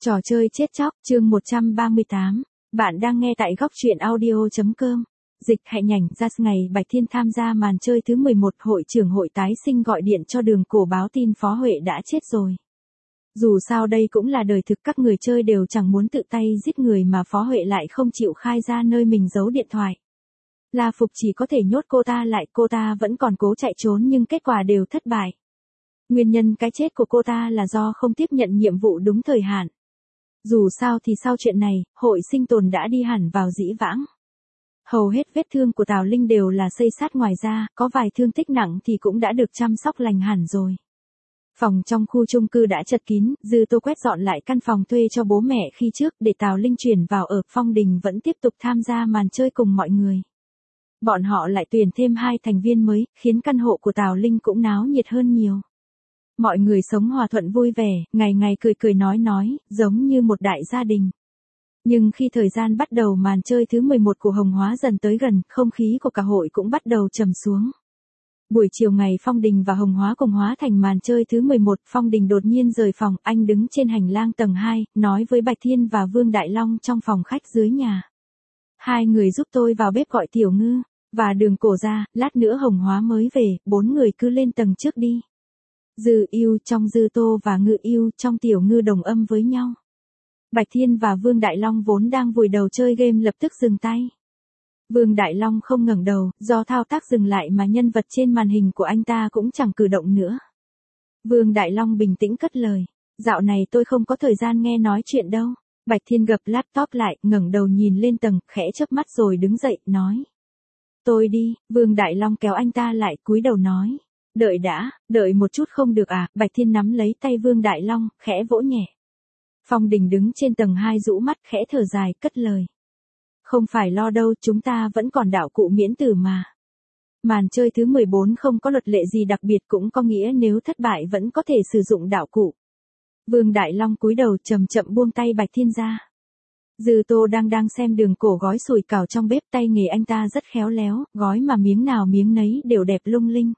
Trò chơi chết chóc, chương 138. Bạn đang nghe tại góc truyện audio.com. Dịch hạnh nhảnh ra ngày Bạch Thiên tham gia màn chơi thứ 11, hội trưởng hội tái sinh gọi điện cho Đường Cổ báo tin Phó Huệ đã chết rồi. Dù sao đây cũng là đời thực, các người chơi đều chẳng muốn tự tay giết người mà Phó Huệ lại không chịu khai ra nơi mình giấu điện thoại. La Phục chỉ có thể nhốt cô ta lại, cô ta vẫn còn cố chạy trốn nhưng kết quả đều thất bại. Nguyên nhân cái chết của cô ta là do không tiếp nhận nhiệm vụ đúng thời hạn. Dù sao thì sau chuyện này, hội sinh tồn đã đi hẳn vào dĩ vãng. Hầu hết vết thương của Tào Linh đều là xây sát, ngoài ra, có vài thương tích nặng thì cũng đã được chăm sóc lành hẳn rồi. Phòng trong khu chung cư đã chật kín, Dư Tô quét dọn lại căn phòng thuê cho bố mẹ khi trước để Tào Linh chuyển vào ở. Phong Đình vẫn tiếp tục tham gia màn chơi cùng mọi người. Bọn họ lại tuyển thêm 2 thành viên mới, khiến căn hộ của Tào Linh cũng náo nhiệt hơn nhiều. Mọi người sống hòa thuận vui vẻ, ngày ngày cười cười nói, giống như một đại gia đình. Nhưng khi thời gian bắt đầu màn chơi thứ 11 của Hồng Hóa dần tới gần, không khí của cả hội cũng bắt đầu trầm xuống. Buổi chiều ngày Phong Đình và Hồng Hóa cùng hóa thành màn chơi thứ 11, Phong Đình đột nhiên rời phòng, anh đứng trên hành lang tầng 2, nói với Bạch Thiên và Vương Đại Long trong phòng khách dưới nhà. 2 người giúp tôi vào bếp gọi Tiểu Ngư và Đường Cổ ra, lát nữa Hồng Hóa mới về, 4 người cứ lên tầng trước đi. Dư Yêu trong Dư Tô và Ngư Yêu trong Tiểu Ngư đồng âm với nhau. Bạch Thiên và Vương Đại Long vốn đang vùi đầu chơi game lập tức dừng tay. Vương Đại Long không ngẩng đầu, do thao tác dừng lại mà nhân vật trên màn hình của anh ta cũng chẳng cử động nữa. Vương Đại Long bình tĩnh cất lời, dạo này tôi không có thời gian nghe nói chuyện đâu. Bạch Thiên gập laptop lại, ngẩng đầu nhìn lên tầng, khẽ chớp mắt rồi đứng dậy, nói. Tôi đi. Vương Đại Long kéo anh ta lại, cúi đầu nói. Đợi đã, đợi một chút không được à? Bạch Thiên nắm lấy tay Vương Đại Long, khẽ vỗ nhẹ. Phong Đình đứng trên tầng 2 rũ mắt khẽ thở dài, cất lời. Không phải lo đâu, chúng ta vẫn còn đạo cụ miễn tử mà. Màn chơi thứ 14 không có luật lệ gì đặc biệt, cũng có nghĩa nếu thất bại vẫn có thể sử dụng đạo cụ. Vương Đại Long cúi đầu chậm chậm buông tay Bạch Thiên ra. Dư Tô đang xem Đường Cổ gói sủi cảo trong bếp, tay nghề anh ta rất khéo léo, gói mà miếng nào miếng nấy đều đẹp lung linh.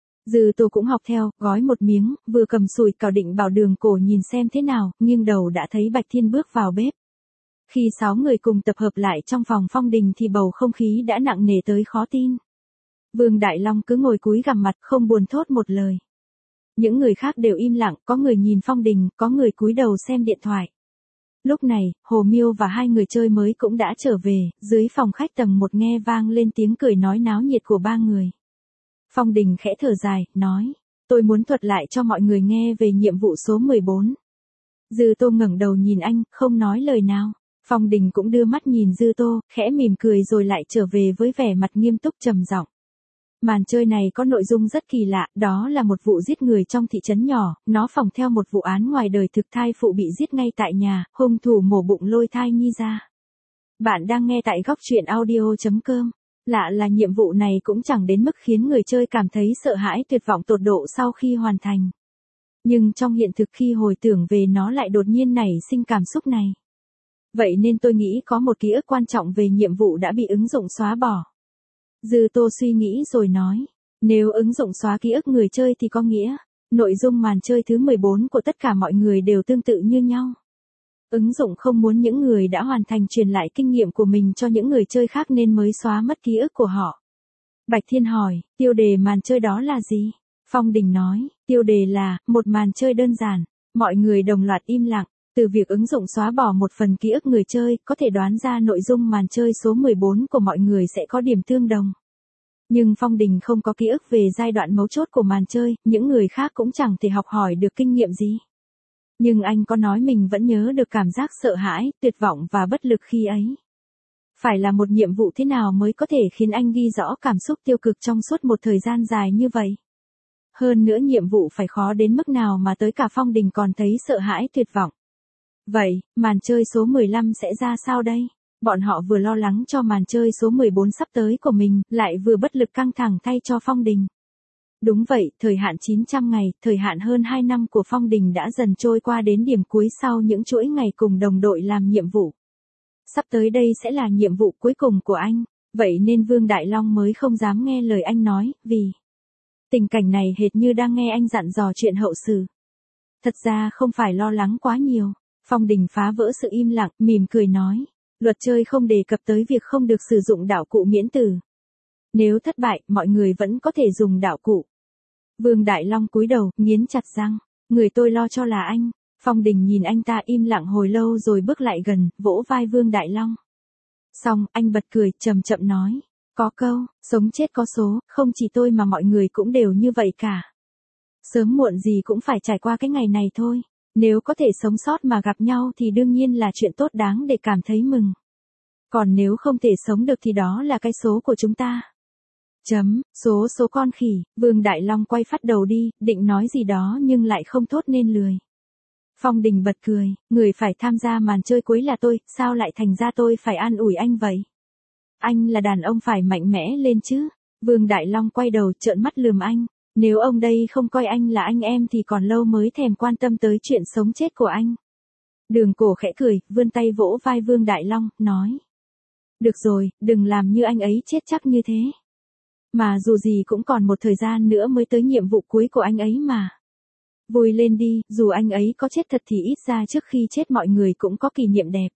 Dư Tô cũng học theo, gói một miếng, vừa cầm sủi cảo định bảo Đường Cổ nhìn xem thế nào, nghiêng đầu đã thấy Bạch Thiên bước vào bếp. Khi 6 người cùng tập hợp lại trong phòng Phong Đình thì bầu không khí đã nặng nề tới khó tin. Vương Đại Long cứ ngồi cúi gằm mặt không buồn thốt một lời. Những người khác đều im lặng, có người nhìn Phong Đình, có người cúi đầu xem điện thoại. Lúc này, Hồ Miêu và 2 người chơi mới cũng đã trở về, dưới phòng khách tầng 1 nghe vang lên tiếng cười nói náo nhiệt của 3 người. Phong Đình khẽ thở dài, nói, tôi muốn thuật lại cho mọi người nghe về nhiệm vụ số 14. Dư Tô ngẩng đầu nhìn anh, không nói lời nào. Phong Đình cũng đưa mắt nhìn Dư Tô, khẽ mỉm cười rồi lại trở về với vẻ mặt nghiêm túc trầm giọng. Màn chơi này có nội dung rất kỳ lạ, đó là một vụ giết người trong thị trấn nhỏ, nó phỏng theo một vụ án ngoài đời thực, thai phụ bị giết ngay tại nhà, hung thủ mổ bụng lôi thai nhi ra. Bạn đang nghe tại góc truyện audio.com. Lạ là nhiệm vụ này cũng chẳng đến mức khiến người chơi cảm thấy sợ hãi tuyệt vọng tột độ sau khi hoàn thành. Nhưng trong hiện thực khi hồi tưởng về nó lại đột nhiên nảy sinh cảm xúc này. Vậy nên tôi nghĩ có một ký ức quan trọng về nhiệm vụ đã bị ứng dụng xóa bỏ. Dư Tô suy nghĩ rồi nói, nếu ứng dụng xóa ký ức người chơi thì có nghĩa, nội dung màn chơi thứ 14 của tất cả mọi người đều tương tự như nhau. Ứng dụng không muốn những người đã hoàn thành truyền lại kinh nghiệm của mình cho những người chơi khác nên mới xóa mất ký ức của họ. Bạch Thiên hỏi, tiêu đề màn chơi đó là gì? Phong Đình nói, tiêu đề là, một màn chơi đơn giản. Mọi người đồng loạt im lặng. Từ việc ứng dụng xóa bỏ một phần ký ức người chơi, có thể đoán ra nội dung màn chơi số 14 của mọi người sẽ có điểm tương đồng. Nhưng Phong Đình không có ký ức về giai đoạn mấu chốt của màn chơi, những người khác cũng chẳng thể học hỏi được kinh nghiệm gì. Nhưng anh có nói mình vẫn nhớ được cảm giác sợ hãi, tuyệt vọng và bất lực khi ấy. Phải là một nhiệm vụ thế nào mới có thể khiến anh ghi rõ cảm xúc tiêu cực trong suốt một thời gian dài như vậy? Hơn nữa nhiệm vụ phải khó đến mức nào mà tới cả Phong Đình còn thấy sợ hãi tuyệt vọng. Vậy, màn chơi số 15 sẽ ra sao đây? Bọn họ vừa lo lắng cho màn chơi số 14 sắp tới của mình, lại vừa bất lực căng thẳng thay cho Phong Đình. Đúng vậy, thời hạn 900 ngày, thời hạn hơn 2 năm của Phong Đình đã dần trôi qua đến điểm cuối sau những chuỗi ngày cùng đồng đội làm nhiệm vụ. Sắp tới đây sẽ là nhiệm vụ cuối cùng của anh, vậy nên Vương Đại Long mới không dám nghe lời anh nói, vì tình cảnh này hệt như đang nghe anh dặn dò chuyện hậu sự. Thật ra không phải lo lắng quá nhiều. Phong Đình phá vỡ sự im lặng, mỉm cười nói. Luật chơi không đề cập tới việc không được sử dụng đạo cụ miễn tử. Nếu thất bại, mọi người vẫn có thể dùng đạo cụ. Vương Đại Long cúi đầu, nghiến chặt răng. Người tôi lo cho là anh. Phong Đình nhìn anh ta im lặng hồi lâu rồi bước lại gần, vỗ vai Vương Đại Long. Xong, anh bật cười, chậm chậm nói. Có câu, sống chết có số, không chỉ tôi mà mọi người cũng đều như vậy cả. Sớm muộn gì cũng phải trải qua cái ngày này thôi. Nếu có thể sống sót mà gặp nhau thì đương nhiên là chuyện tốt đáng để cảm thấy mừng. Còn nếu không thể sống được thì đó là cái số của chúng ta. Số con khỉ, Vương Đại Long quay phát đầu đi, định nói gì đó nhưng lại không thốt nên lười. Phong Đình bật cười, người phải tham gia màn chơi cuối là tôi, sao lại thành ra tôi phải an ủi anh vậy? Anh là đàn ông phải mạnh mẽ lên chứ. Vương Đại Long quay đầu trợn mắt lườm anh. Nếu ông đây không coi anh là anh em thì còn lâu mới thèm quan tâm tới chuyện sống chết của anh. Đường Cổ khẽ cười, vươn tay vỗ vai Vương Đại Long, nói. Được rồi, đừng làm như anh ấy chết chắc như thế. Mà dù gì cũng còn một thời gian nữa mới tới nhiệm vụ cuối của anh ấy mà. Vui lên đi, dù anh ấy có chết thật thì ít ra trước khi chết mọi người cũng có kỷ niệm đẹp.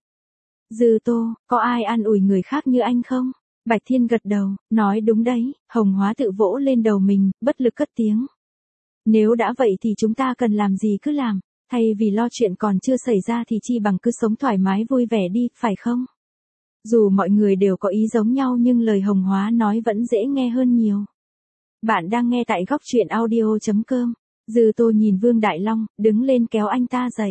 Dư Tô, có ai an ủi người khác như anh không? Bạch Thiên gật đầu, nói đúng đấy. Hồng Hóa tự vỗ lên đầu mình, bất lực cất tiếng. Nếu đã vậy thì chúng ta cần làm gì cứ làm, thay vì lo chuyện còn chưa xảy ra thì chi bằng cứ sống thoải mái vui vẻ đi, phải không? Dù mọi người đều có ý giống nhau nhưng lời Hồng Hóa nói vẫn dễ nghe hơn nhiều. Bạn đang nghe tại góc truyện audio.com. Dư Tô nhìn Vương Đại Long, đứng lên kéo anh ta dậy.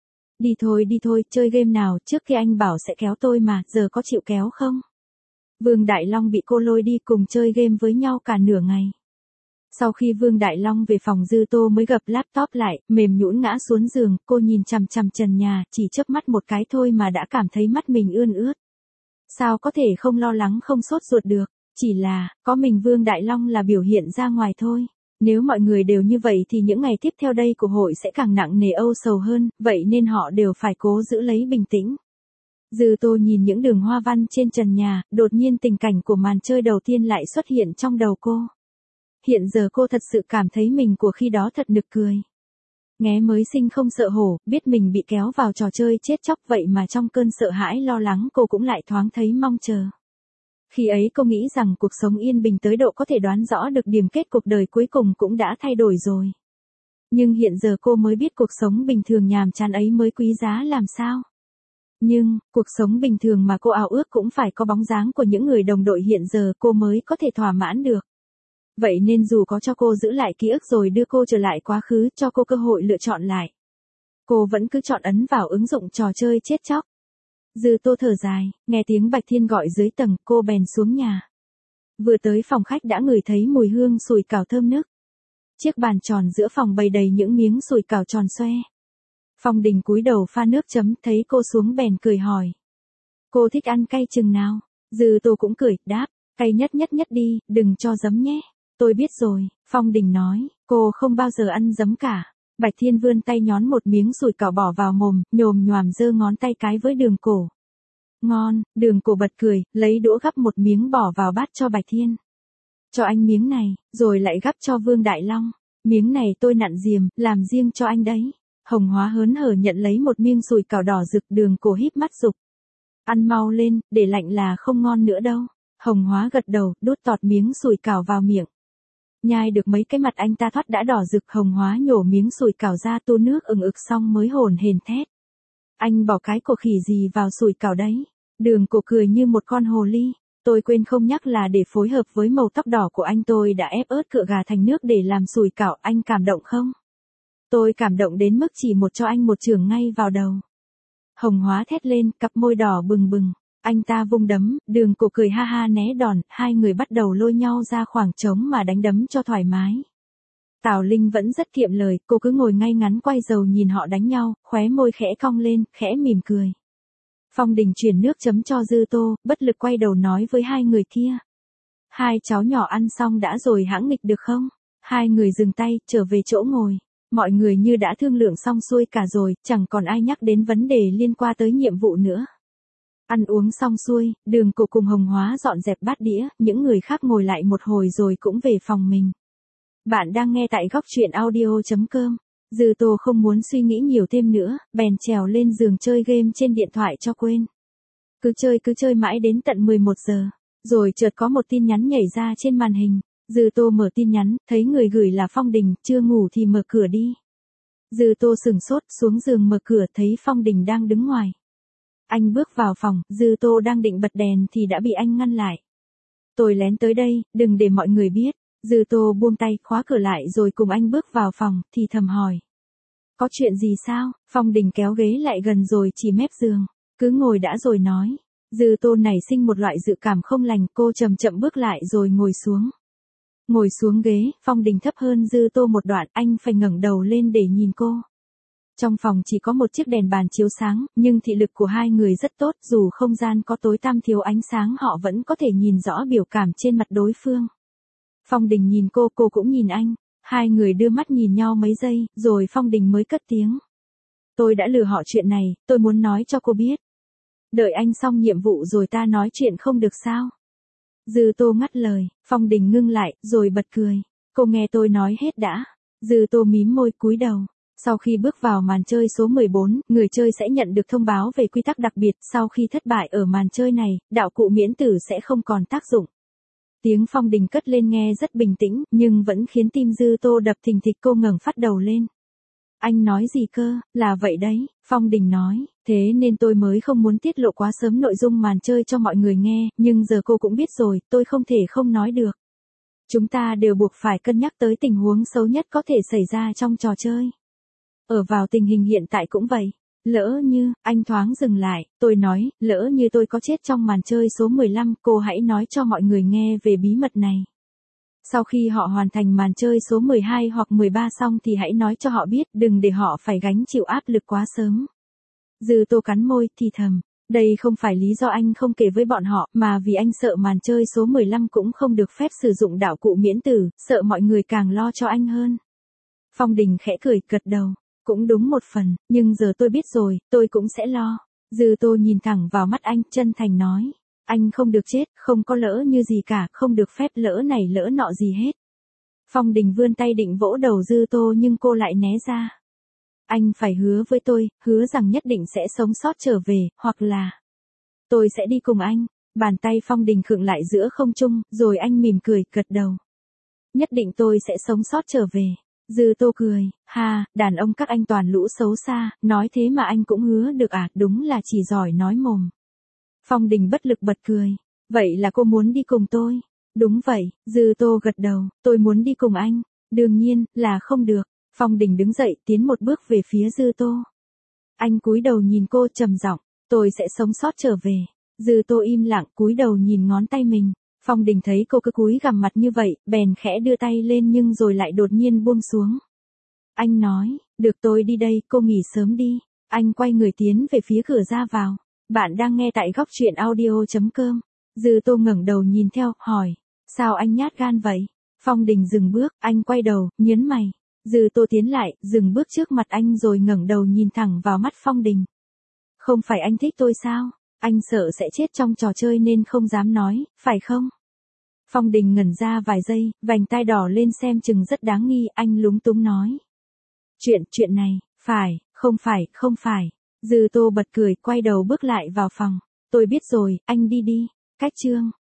Đi thôi, chơi game nào, trước khi anh bảo sẽ kéo tôi mà, giờ có chịu kéo không? Vương Đại Long bị cô lôi đi cùng chơi game với nhau cả nửa ngày. Sau khi Vương Đại Long về phòng Dư Tô mới gập laptop lại, mềm nhũn ngã xuống giường, cô nhìn chằm chằm trần nhà, chỉ chớp mắt một cái thôi mà đã cảm thấy mắt mình ươn ướt. Sao có thể không lo lắng không sốt ruột được, chỉ là, có mình Vương Đại Long là biểu hiện ra ngoài thôi. Nếu mọi người đều như vậy thì những ngày tiếp theo đây của hội sẽ càng nặng nề âu sầu hơn, vậy nên họ đều phải cố giữ lấy bình tĩnh. Dư Tô nhìn những đường hoa văn trên trần nhà, đột nhiên tình cảnh của màn chơi đầu tiên lại xuất hiện trong đầu cô. Hiện giờ cô thật sự cảm thấy mình của khi đó thật nực cười. Nghé mới sinh không sợ hổ, biết mình bị kéo vào trò chơi chết chóc vậy mà trong cơn sợ hãi lo lắng cô cũng lại thoáng thấy mong chờ. Khi ấy cô nghĩ rằng cuộc sống yên bình tới độ có thể đoán rõ được điểm kết cuộc đời cuối cùng cũng đã thay đổi rồi. Nhưng hiện giờ cô mới biết cuộc sống bình thường nhàm chán ấy mới quý giá làm sao. Nhưng, cuộc sống bình thường mà cô ao ước cũng phải có bóng dáng của những người đồng đội hiện giờ cô mới có thể thỏa mãn được. Vậy nên dù có cho cô giữ lại ký ức rồi đưa cô trở lại quá khứ, cho cô cơ hội lựa chọn lại, cô vẫn cứ chọn ấn vào ứng dụng trò chơi chết chóc. Dư Tô thở dài, nghe tiếng Bạch Thiên gọi dưới tầng, cô bèn xuống nhà. Vừa tới phòng khách đã ngửi thấy mùi hương sủi cảo thơm nức. Chiếc bàn tròn giữa phòng bày đầy những miếng sủi cảo tròn xoe. Phong Đình cúi đầu pha nước chấm, thấy cô xuống bèn cười hỏi. Cô thích ăn cay chừng nào? Dư Tô cũng cười, đáp, cay nhất đi, đừng cho giấm nhé. Tôi biết rồi, Phong Đình nói, cô không bao giờ ăn giấm cả. Bạch Thiên vươn tay nhón một miếng sủi cảo bỏ vào mồm, nhồm nhoàm giơ ngón tay cái với Đường Cổ. Ngon, Đường Cổ bật cười, lấy đũa gắp một miếng bỏ vào bát cho Bạch Thiên. Cho anh miếng này, rồi lại gắp cho Vương Đại Long. Miếng này tôi nặn diềm, làm riêng cho anh đấy. Hồng Hóa hớn hở nhận lấy một miếng sủi cảo đỏ rực, Đường Cổ híp mắt giục. Ăn mau lên, để lạnh là không ngon nữa đâu. Hồng Hóa gật đầu, đút tọt miếng sủi cảo vào miệng. Nhai được mấy cái mặt anh ta thoát đã đỏ rực, Hồng Hóa nhổ miếng sủi cảo ra tu nước ừng ực xong mới hồn hển thét. Anh bỏ cái cổ khỉ gì vào sủi cảo đấy? Đường Cổ cười như một con hồ ly. Tôi quên không nhắc là để phối hợp với màu tóc đỏ của anh tôi đã ép ớt cựa gà thành nước để làm sủi cảo, anh cảm động không? Tôi cảm động đến mức chỉ cho anh một chưởng ngay vào đầu. Hồng Hóa thét lên, cặp môi đỏ bừng bừng. Anh ta vung đấm, Đường Cổ cười ha ha né đòn, hai người bắt đầu lôi nhau ra khoảng trống mà đánh đấm cho thoải mái. Tào Linh vẫn rất kiệm lời, cô cứ ngồi ngay ngắn quay dầu nhìn họ đánh nhau, khóe môi khẽ cong lên, khẽ mỉm cười. Phong Đình chuyển nước chấm cho Dư Tô, bất lực quay đầu nói với hai người kia. Hai cháu nhỏ ăn xong đã rồi hãng nghịch được không? Hai người dừng tay, trở về chỗ ngồi. Mọi người như đã thương lượng xong xuôi cả rồi, chẳng còn ai nhắc đến vấn đề liên quan tới nhiệm vụ nữa. Ăn uống xong xuôi, Đường Cổ cùng Hồng Hóa dọn dẹp bát đĩa, những người khác ngồi lại một hồi rồi cũng về phòng mình. Bạn đang nghe tại góc truyện audio.com. Dư Tô không muốn suy nghĩ nhiều thêm nữa, bèn trèo lên giường chơi game trên điện thoại cho quên. Cứ chơi mãi đến tận 11 giờ. Rồi chợt có một tin nhắn nhảy ra trên màn hình. Dư Tô mở tin nhắn, thấy người gửi là Phong Đình, chưa ngủ thì mở cửa đi. Dư Tô sửng sốt, xuống giường mở cửa thấy Phong Đình đang đứng ngoài. Anh bước vào phòng, Dư Tô đang định bật đèn thì đã bị anh ngăn lại. Tôi lén tới đây, đừng để mọi người biết. Dư Tô buông tay, khóa cửa lại rồi cùng anh bước vào phòng, thì thầm hỏi. Có chuyện gì sao? Phong Đình kéo ghế lại gần rồi chỉ mép giường. Cứ ngồi đã rồi nói. Dư Tô nảy sinh một loại dự cảm không lành, cô chậm chậm bước lại rồi ngồi xuống. Ngồi xuống ghế, Phong Đình thấp hơn Dư Tô một đoạn, anh phải ngẩng đầu lên để nhìn cô. Trong phòng chỉ có một chiếc đèn bàn chiếu sáng, nhưng thị lực của hai người rất tốt, dù không gian có tối tăm thiếu ánh sáng họ vẫn có thể nhìn rõ biểu cảm trên mặt đối phương. Phong Đình nhìn cô cũng nhìn anh. Hai người đưa mắt nhìn nhau mấy giây, rồi Phong Đình mới cất tiếng. Tôi đã lừa họ chuyện này, tôi muốn nói cho cô biết. Đợi anh xong nhiệm vụ rồi ta nói chuyện không được sao? Dư Tô ngắt lời, Phong Đình ngưng lại, rồi bật cười. Cô nghe tôi nói hết đã. Dư Tô mím môi cúi đầu. Sau khi bước vào màn chơi số 14, người chơi sẽ nhận được thông báo về quy tắc đặc biệt. Sau khi thất bại ở màn chơi này, đạo cụ miễn tử sẽ không còn tác dụng. Tiếng Phong Đình cất lên nghe rất bình tĩnh, nhưng vẫn khiến tim Dư Tô đập thình thịch. Cô ngẩng phát đầu lên. Anh nói gì cơ? Là vậy đấy, Phong Đình nói, thế nên tôi mới không muốn tiết lộ quá sớm nội dung màn chơi cho mọi người nghe, nhưng giờ cô cũng biết rồi, tôi không thể không nói được. Chúng ta đều buộc phải cân nhắc tới tình huống xấu nhất có thể xảy ra trong trò chơi. Ở vào tình hình hiện tại cũng vậy. Lỡ như, anh thoáng dừng lại, tôi nói, lỡ như tôi có chết trong màn chơi số 15, cô hãy nói cho mọi người nghe về bí mật này. Sau khi họ hoàn thành màn chơi số 12 hoặc 13 xong thì hãy nói cho họ biết, đừng để họ phải gánh chịu áp lực quá sớm. Dư Tô cắn môi, thì thầm. Đây không phải lý do anh không kể với bọn họ, mà vì anh sợ màn chơi số 15 cũng không được phép sử dụng đạo cụ miễn tử, sợ mọi người càng lo cho anh hơn. Phong Đình khẽ cười, gật đầu. Cũng đúng một phần, nhưng giờ tôi biết rồi, tôi cũng sẽ lo. Dư Tô nhìn thẳng vào mắt anh, chân thành nói. Anh không được chết, không có lỡ như gì cả, không được phép lỡ này lỡ nọ gì hết. Phong Đình vươn tay định vỗ đầu Dư Tô nhưng cô lại né ra. Anh phải hứa với tôi, hứa rằng nhất định sẽ sống sót trở về, hoặc là tôi sẽ đi cùng anh. Bàn tay Phong Đình khựng lại giữa không trung, rồi anh mỉm cười, gật đầu. Nhất định tôi sẽ sống sót trở về. Dư Tô cười, ha, đàn ông các anh toàn lũ xấu xa, nói thế mà anh cũng hứa được à, đúng là chỉ giỏi nói mồm. Phong Đình bất lực bật cười, vậy là cô muốn đi cùng tôi? Đúng vậy, Dư Tô gật đầu, tôi muốn đi cùng anh, đương nhiên, là không được. Phong Đình đứng dậy, tiến một bước về phía Dư Tô. Anh cúi đầu nhìn cô trầm giọng, tôi sẽ sống sót trở về. Dư Tô im lặng, cúi đầu nhìn ngón tay mình. Phong Đình thấy cô cứ cúi gằm mặt như vậy, bèn khẽ đưa tay lên nhưng rồi lại đột nhiên buông xuống. Anh nói, được tôi đi đây, cô nghỉ sớm đi. Anh quay người tiến về phía cửa ra vào. Bạn đang nghe tại góc truyện audio.com. Dư Tô ngẩng đầu nhìn theo, hỏi, sao anh nhát gan vậy? Phong Đình dừng bước, anh quay đầu, nhớn mày. Dư Tô tiến lại, dừng bước trước mặt anh rồi ngẩng đầu nhìn thẳng vào mắt Phong Đình. Không phải anh thích tôi sao? Anh sợ sẽ chết trong trò chơi nên không dám nói, phải không? Phong Đình ngẩn ra vài giây, vành tai đỏ lên xem chừng rất đáng nghi, anh lúng túng nói. Chuyện này, không phải. Dư Tô bật cười, quay đầu bước lại vào phòng. Tôi biết rồi, anh đi đi. Cách chương.